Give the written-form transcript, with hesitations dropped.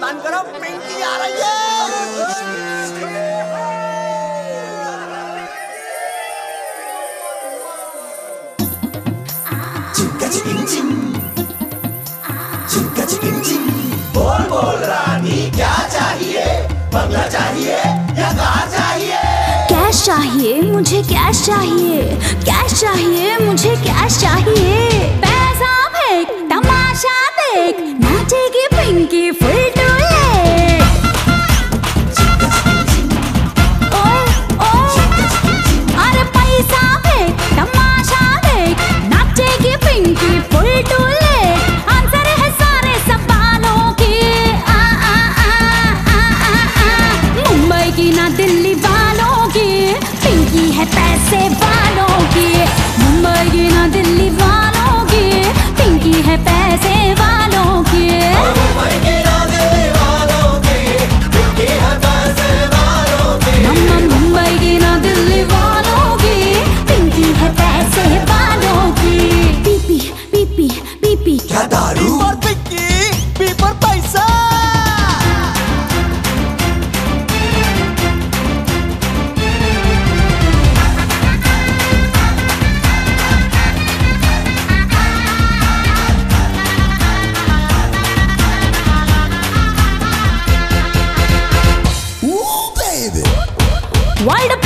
सावधान करो, पिंकी आ रही है। बोल बोल रानी क्या चाहिए, बंगला चाहिए या कार चाहिए? कैश चाहिए मुझे, कैश चाहिए, कैश चाहिए मुझे, कैश चाहिए। पैसा फेंक तमाशा देख, नाचेगी पिंकी फुल टू लेग। ओए ओए, अरे पैसा फेंक तमाशा देख, नाचेगी Pinky full to leg. Answer है सारे सवालों के, आ आ आ आ आ आ। मुंबई की ना दिल्ली वालों की, पिंकी है पैसे वालों की। मुंबई की ना दिल्ली वालों की, पिंकी है पैसे वालों की। मुंबई की ना दिल्ली वालों की, पिंकी है पैसे वालों की। मुंबई की ना दिल्ली वालों की, पिंकी है पैसे वालों की। पीपी पीपी पीपी क्या दारू और पिंकी, पी पर पैसा। वर्ल्ड